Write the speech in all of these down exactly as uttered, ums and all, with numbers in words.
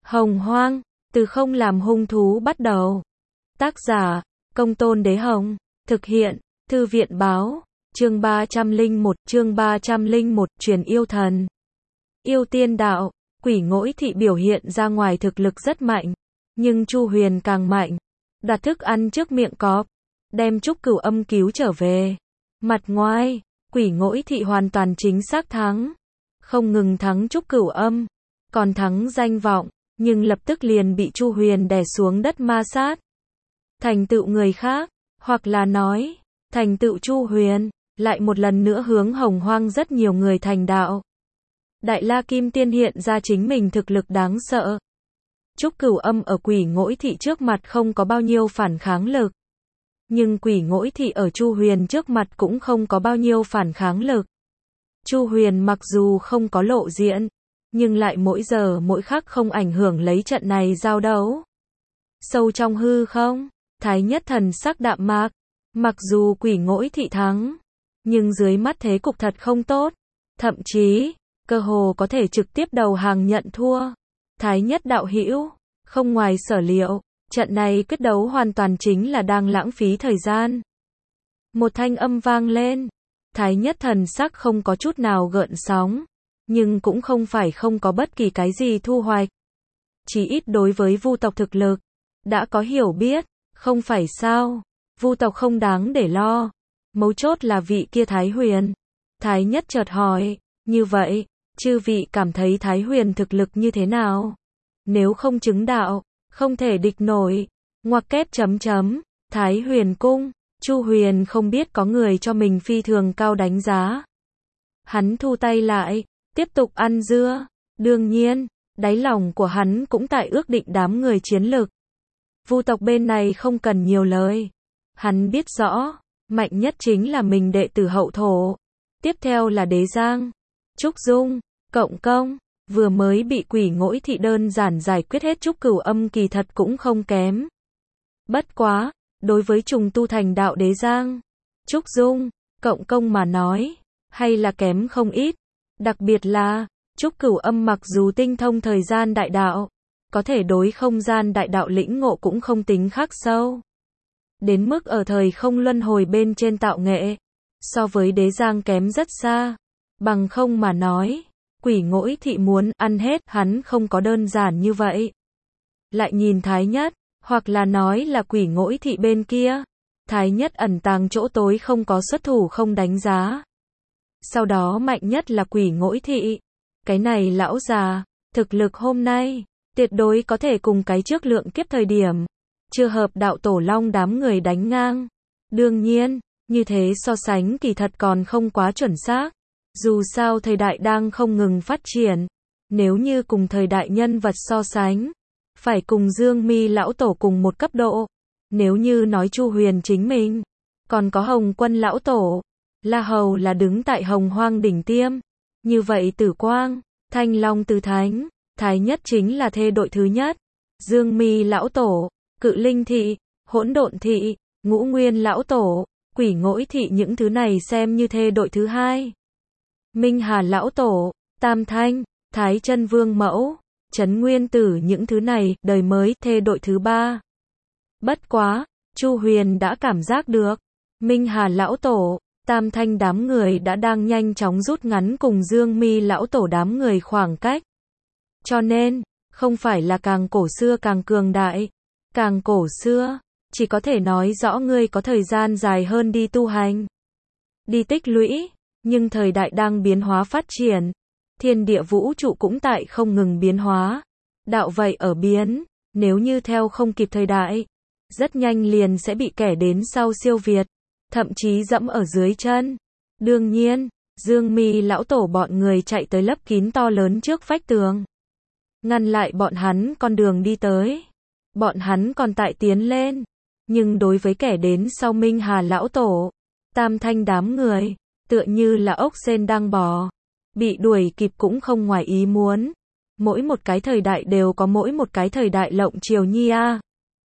Hồng Hoang, từ không làm hung thú bắt đầu. Tác giả, Công Tôn Đế Hồng. Thực hiện, Thư viện Báo. Chương ba trăm lẻ một, chương ba trăm lẻ một, truyền yêu thần. Yêu tiên đạo, Quỷ Ngỗi Thị biểu hiện ra ngoài thực lực rất mạnh, nhưng Chu Huyền càng mạnh. Đặt thức ăn trước miệng cọp, đem Trúc Cửu Âm cứu trở về. Mặt ngoài, Quỷ Ngỗi Thị hoàn toàn chính xác thắng. Không ngừng thắng Trúc Cửu Âm, còn thắng danh vọng, nhưng lập tức liền bị Chu Huyền đè xuống đất ma sát. Thành tựu người khác, hoặc là nói, thành tựu Chu Huyền, lại một lần nữa hướng Hồng Hoang rất nhiều người thành đạo. Đại La Kim Tiên hiện ra chính mình thực lực đáng sợ. Trúc Cửu Âm ở Quỷ Ngỗi Thị trước mặt không có bao nhiêu phản kháng lực. Nhưng Quỷ Ngỗi Thị ở Chu Huyền trước mặt cũng không có bao nhiêu phản kháng lực. Chu Huyền mặc dù không có lộ diện, nhưng lại mỗi giờ mỗi khắc không ảnh hưởng lấy trận này giao đấu. Sâu trong hư không, Thái Nhất thần sắc đạm mạc, mặc dù Quỷ Ngỗi Thị thắng, nhưng dưới mắt thế cục thật không tốt, thậm chí, cơ hồ có thể trực tiếp đầu hàng nhận thua. Thái Nhất đạo hữu, không ngoài sở liệu, trận này quyết đấu hoàn toàn chính là đang lãng phí thời gian. Một thanh âm vang lên, Thái Nhất thần sắc không có chút nào gợn sóng, nhưng cũng không phải không có bất kỳ cái gì thu hoạch. Chỉ ít đối với Vu tộc thực lực, đã có hiểu biết, không phải sao, Vu tộc không đáng để lo. Mấu chốt là vị kia Thái Huyền. Thái Nhất chợt hỏi, như vậy, chư vị cảm thấy Thái Huyền thực lực như thế nào? Nếu không chứng đạo, không thể địch nổi. Ngoặc kép chấm chấm, Thái Huyền cung, Chu Huyền không biết có người cho mình phi thường cao đánh giá. Hắn thu tay lại, tiếp tục ăn dưa. Đương nhiên, đáy lòng của hắn cũng tại ước định đám người chiến lực. Vu tộc bên này không cần nhiều lời. Hắn biết rõ, mạnh nhất chính là mình đệ tử hậu thổ. Tiếp theo là Đế Giang, Trúc Dung, Cộng Công. Vừa mới bị Quỷ Ngỗi Thị đơn giản giải quyết hết Trúc Cửu Âm kỳ thật cũng không kém. Bất quá, đối với trùng tu thành đạo Đế Giang, Trúc Dung, Cộng Công mà nói, hay là kém không ít. Đặc biệt là, Trúc Cửu Âm mặc dù tinh thông thời gian đại đạo, có thể đối không gian đại đạo lĩnh ngộ cũng không tính khắc sâu. Đến mức ở thời không luân hồi bên trên tạo nghệ, so với Đế Giang kém rất xa. Bằng không mà nói, Quỷ Ngỗi Thị muốn ăn hết hắn không có đơn giản như vậy. Lại nhìn Thái Nhất, hoặc là nói là Quỷ Ngỗi Thị bên kia, Thái Nhất ẩn tàng chỗ tối không có xuất thủ không đánh giá. Sau đó mạnh nhất là Quỷ Ngỗi Thị. Cái này lão già, thực lực hôm nay, tuyệt đối có thể cùng cái trước lượng kiếp thời điểm, chưa hợp đạo tổ long đám người đánh ngang. Đương nhiên, như thế so sánh kỳ thật còn không quá chuẩn xác. Dù sao thời đại đang không ngừng phát triển, nếu như cùng thời đại nhân vật so sánh, phải cùng Dương Mi lão tổ cùng một cấp độ. Nếu như nói Chu Huyền chính mình, còn có Hồng Quân lão tổ, La Hầu là đứng tại Hồng Hoang đỉnh tiêm. Như vậy Tử Quang, Thanh Long Từ Thánh, Thái Nhất chính là thê đội thứ nhất. Dương Mi lão tổ, Cự Linh Thị, Hỗn Độn Thị, Ngũ Nguyên lão tổ, Quỷ Ngỗi Thị những thứ này xem như thê đội thứ hai. Minh Hà lão tổ, Tam Thanh, Thái Chân Vương mẫu, Trấn Nguyên Tử những thứ này, đời mới thê đội thứ ba. Bất quá, Chu Huyền đã cảm giác được, Minh Hà lão tổ, Tam Thanh đám người đã đang nhanh chóng rút ngắn cùng Dương Mi lão tổ đám người khoảng cách. Cho nên, không phải là càng cổ xưa càng cường đại, càng cổ xưa, chỉ có thể nói rõ ngươi có thời gian dài hơn đi tu hành, đi tích lũy. Nhưng thời đại đang biến hóa phát triển, thiên địa vũ trụ cũng tại không ngừng biến hóa. Đạo vậy ở biến, nếu như theo không kịp thời đại, rất nhanh liền sẽ bị kẻ đến sau siêu việt, thậm chí dẫm ở dưới chân. Đương nhiên, Dương Mi lão tổ bọn người chạy tới lấp kín to lớn trước vách tường, ngăn lại bọn hắn con đường đi tới. Bọn hắn còn tại tiến lên, nhưng đối với kẻ đến sau Minh Hà lão tổ, Tam Thanh đám người, tựa như là ốc sên đang bò, bị đuổi kịp cũng không ngoài ý muốn. Mỗi một cái thời đại đều có mỗi một cái thời đại lộng triều nhi a.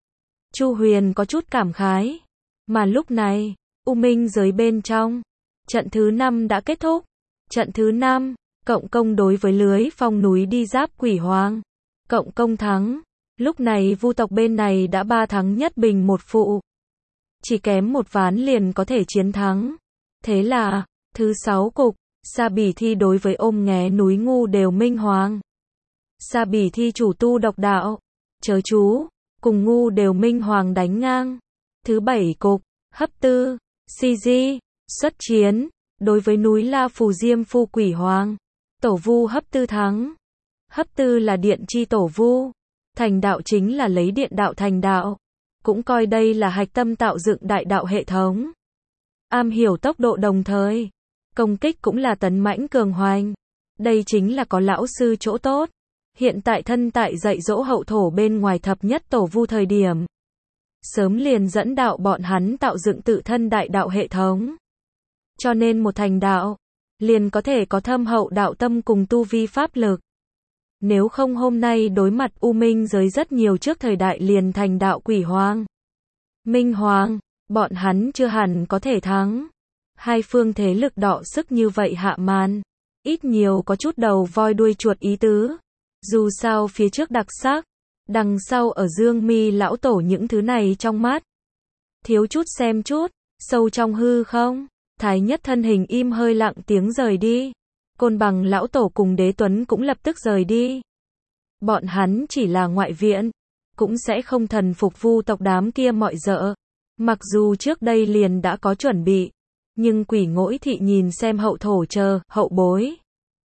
Chu Huyền có chút cảm khái. Mà lúc này, U Minh giới bên trong, trận thứ năm đã kết thúc. Trận thứ năm, Cộng Công đối với lưới phong núi đi giáp Quỷ Hoàng. cộng công thắng. Lúc này Vu tộc bên này đã ba thắng nhất bình một phụ. Chỉ kém một ván liền có thể chiến thắng. Thế là, thứ sáu cục, Sa Bỉ Thi đối với ôm nghé núi ngu đều minh hoàng. Sa Bỉ Thi chủ tu độc đạo, chớ chú, cùng ngu đều minh hoàng đánh ngang. Thứ bảy cục, Hấp Tư, Si Di, xuất chiến, đối với núi La Phù Diêm Phu Quỷ Hoàng. Tổ Vu Hấp Tư thắng. Hấp Tư là điện chi tổ vu. Thành đạo chính là lấy điện đạo thành đạo. Cũng coi đây là hạch tâm tạo dựng đại đạo hệ thống. Am hiểu tốc độ đồng thời. Công kích cũng là tấn mãnh cường hoành. Đây chính là có lão sư chỗ tốt. Hiện tại thân tại dạy dỗ hậu thổ bên ngoài thập nhất tổ vu thời điểm. Sớm liền dẫn đạo bọn hắn tạo dựng tự thân đại đạo hệ thống. Cho nên một thành đạo, liền có thể có thâm hậu đạo tâm cùng tu vi pháp lực. Nếu không hôm nay đối mặt U Minh giới rất nhiều trước thời đại liền thành đạo quỷ hoàng. Minh hoàng, bọn hắn chưa hẳn có thể thắng. Hai phương thế lực đọ sức như vậy hạ màn. Ít nhiều có chút đầu voi đuôi chuột ý tứ. Dù sao phía trước đặc sắc, đằng sau ở Dương Mi lão tổ những thứ này trong mắt. Thiếu chút xem chút, sâu trong hư không. Thái nhất thân hình im hơi lặng tiếng rời đi. Côn Bằng lão tổ cùng Đế Tuấn cũng lập tức rời đi. Bọn hắn chỉ là ngoại viện, cũng sẽ không thần phục Vu tộc đám kia mọi dợ. Mặc dù trước đây liền đã có chuẩn bị, nhưng Quỷ Ngỗi Thị nhìn xem hậu thổ chờ, hậu bối.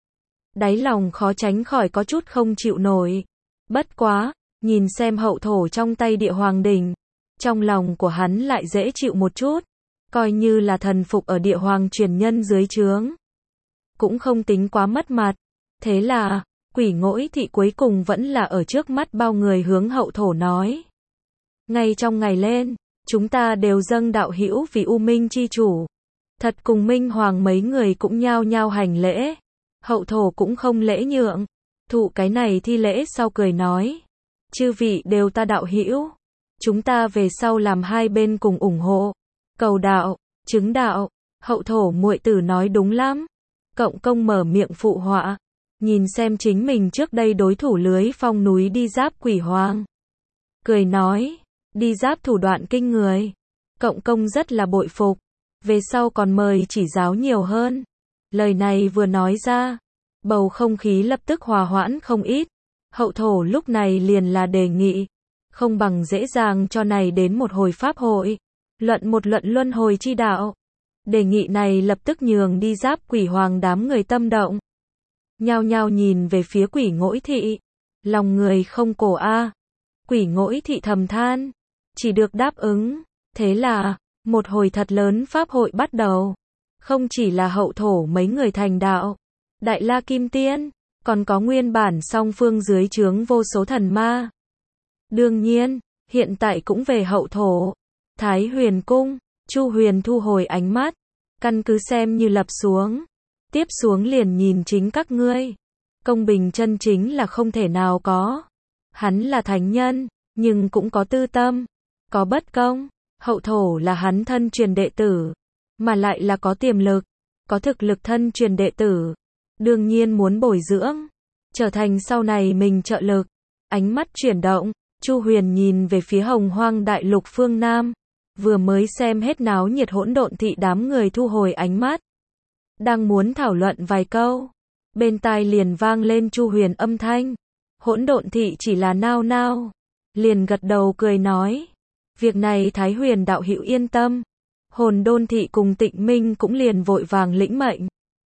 Đáy lòng khó tránh khỏi có chút không chịu nổi. Bất quá, nhìn xem hậu thổ trong tay địa hoàng đỉnh, trong lòng của hắn lại dễ chịu một chút. Coi như là thần phục ở địa hoàng truyền nhân dưới trướng. Cũng không tính quá mất mặt. Thế là, Quỷ Ngỗi Thị cuối cùng vẫn là ở trước mắt bao người hướng hậu thổ nói. Ngay trong ngày lên, chúng ta đều dâng đạo hữu vì U Minh chi chủ. Thật cùng Minh Hoàng mấy người cũng nhao nhao hành lễ. Hậu thổ cũng không lễ nhượng. Thụ cái này thi lễ sau cười nói. Chư vị đều ta đạo hữu. Chúng ta về sau làm hai bên cùng ủng hộ. Cầu đạo, chứng đạo. Hậu thổ muội tử nói đúng lắm. Cộng công mở miệng phụ họa. Nhìn xem chính mình trước đây đối thủ lưới phong núi đi giáp quỷ hoàng. Cười nói, đi giáp thủ đoạn kinh người. Cộng công rất là bội phục. Về sau còn mời chỉ giáo nhiều hơn. Lời này vừa nói ra, bầu không khí lập tức hòa hoãn không ít. Hậu thổ lúc này liền là đề nghị. Không bằng dễ dàng cho này đến một hồi pháp hội. Luận một luận luân hồi chi đạo. Đề nghị này lập tức nhường đi giáp quỷ hoàng đám người tâm động. Nhao nhao nhìn về phía Quỷ Ngỗi Thị. Lòng người không cổ a. Quỷ Ngỗi Thị thầm than. Chỉ được đáp ứng. Thế là, một hồi thật lớn pháp hội bắt đầu. Không chỉ là hậu thổ mấy người thành đạo. Đại La Kim Tiên. Còn có nguyên bản song phương dưới trướng vô số thần ma. Đương nhiên, hiện tại cũng về hậu thổ. Thái Huyền Cung. Chu Huyền thu hồi ánh mắt. Căn cứ xem như lập xuống. Tiếp xuống liền nhìn chính các ngươi. Công bình chân chính là không thể nào có. Hắn là thánh nhân, nhưng cũng có tư tâm. Có bất công. Hậu thổ là hắn thân truyền đệ tử. Mà lại là có tiềm lực. Có thực lực thân truyền đệ tử. Đương nhiên muốn bồi dưỡng. Trở thành sau này mình trợ lực. Ánh mắt chuyển động. Chu Huyền nhìn về phía Hồng Hoang Đại Lục phương Nam. Vừa mới xem hết náo nhiệt hỗn độn thị đám người thu hồi ánh mắt. Đang muốn thảo luận vài câu. Bên tai liền vang lên Chu Huyền âm thanh. Hỗn độn thị chỉ là nao nao. Liền gật đầu cười nói. Việc này Thái Huyền đạo hữu yên tâm. Hồn Đôn thị cùng Tịnh Minh cũng liền vội vàng lĩnh mệnh.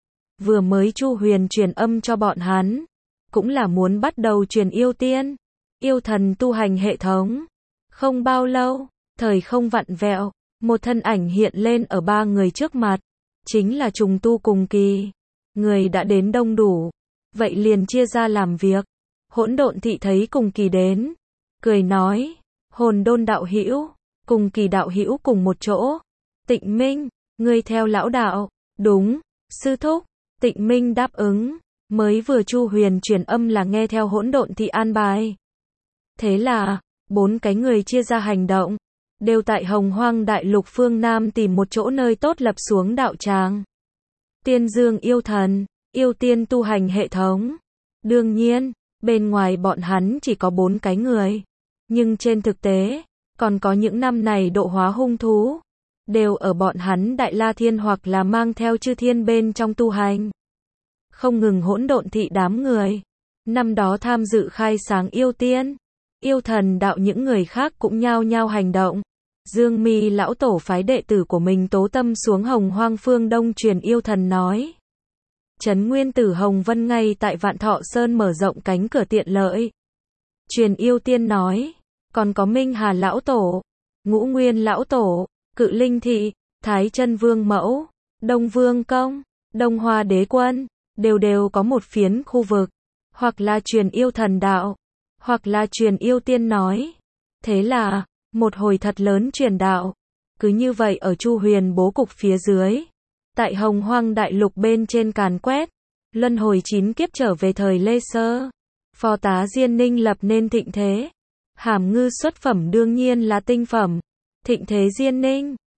Vừa mới Chu Huyền truyền âm cho bọn hắn. Cũng là muốn bắt đầu truyền yêu tiên. Yêu thần tu hành hệ thống. Không bao lâu. Thời không vặn vẹo, một thân ảnh hiện lên ở ba người trước mặt, chính là trùng tu cùng kỳ. Người đã đến đông đủ, vậy liền chia ra làm việc. Hỗn độn thị thấy cùng kỳ đến, cười nói, Hồn Đôn đạo hữu, cùng kỳ đạo hữu cùng một chỗ. Tịnh Minh, ngươi theo lão đạo, đúng, sư thúc. Tịnh Minh đáp ứng, mới vừa Chu Huyền truyền âm là nghe theo hỗn độn thị an bài. Thế là, bốn cái người chia ra hành động. Đều tại Hồng Hoang Đại Lục phương Nam tìm một chỗ nơi tốt lập xuống đạo tràng. Tiên Dương yêu thần, yêu tiên tu hành hệ thống. Đương nhiên, Bên ngoài bọn hắn chỉ có bốn cái người. Nhưng trên thực tế, còn có những năm này độ hóa hung thú, đều ở bọn hắn Đại La Thiên hoặc là mang theo chư thiên bên trong tu hành. Không ngừng hỗn độn thị đám người. Năm đó tham dự khai sáng yêu tiên, yêu thần đạo những người khác cũng nhao nhao hành động. Dương Mi lão tổ phái đệ tử của mình Tố Tâm xuống Hồng Hoang phương Đông truyền yêu thần nói. Trấn Nguyên Tử Hồng Vân ngay tại Vạn Thọ Sơn mở rộng cánh cửa tiện lợi. Truyền yêu tiên nói. Còn có Minh Hà lão tổ, Ngũ Nguyên lão tổ, Cự Linh thị, Thái Chân Vương mẫu, Đông Vương công, Đông Hoa đế quân, đều đều có một phiến khu vực, hoặc là truyền yêu thần đạo, hoặc là truyền yêu tiên nói. Thế là, một hồi thật lớn truyền đạo, cứ như vậy ở Chu Huyền bố cục phía dưới, tại Hồng Hoang đại lục bên trên càn quét, luân hồi chín kiếp trở về thời Lê Sơ, Phò tá Diên Ninh lập nên thịnh thế. Hàm ngư xuất phẩm đương nhiên là tinh phẩm. Thịnh thế Diên Ninh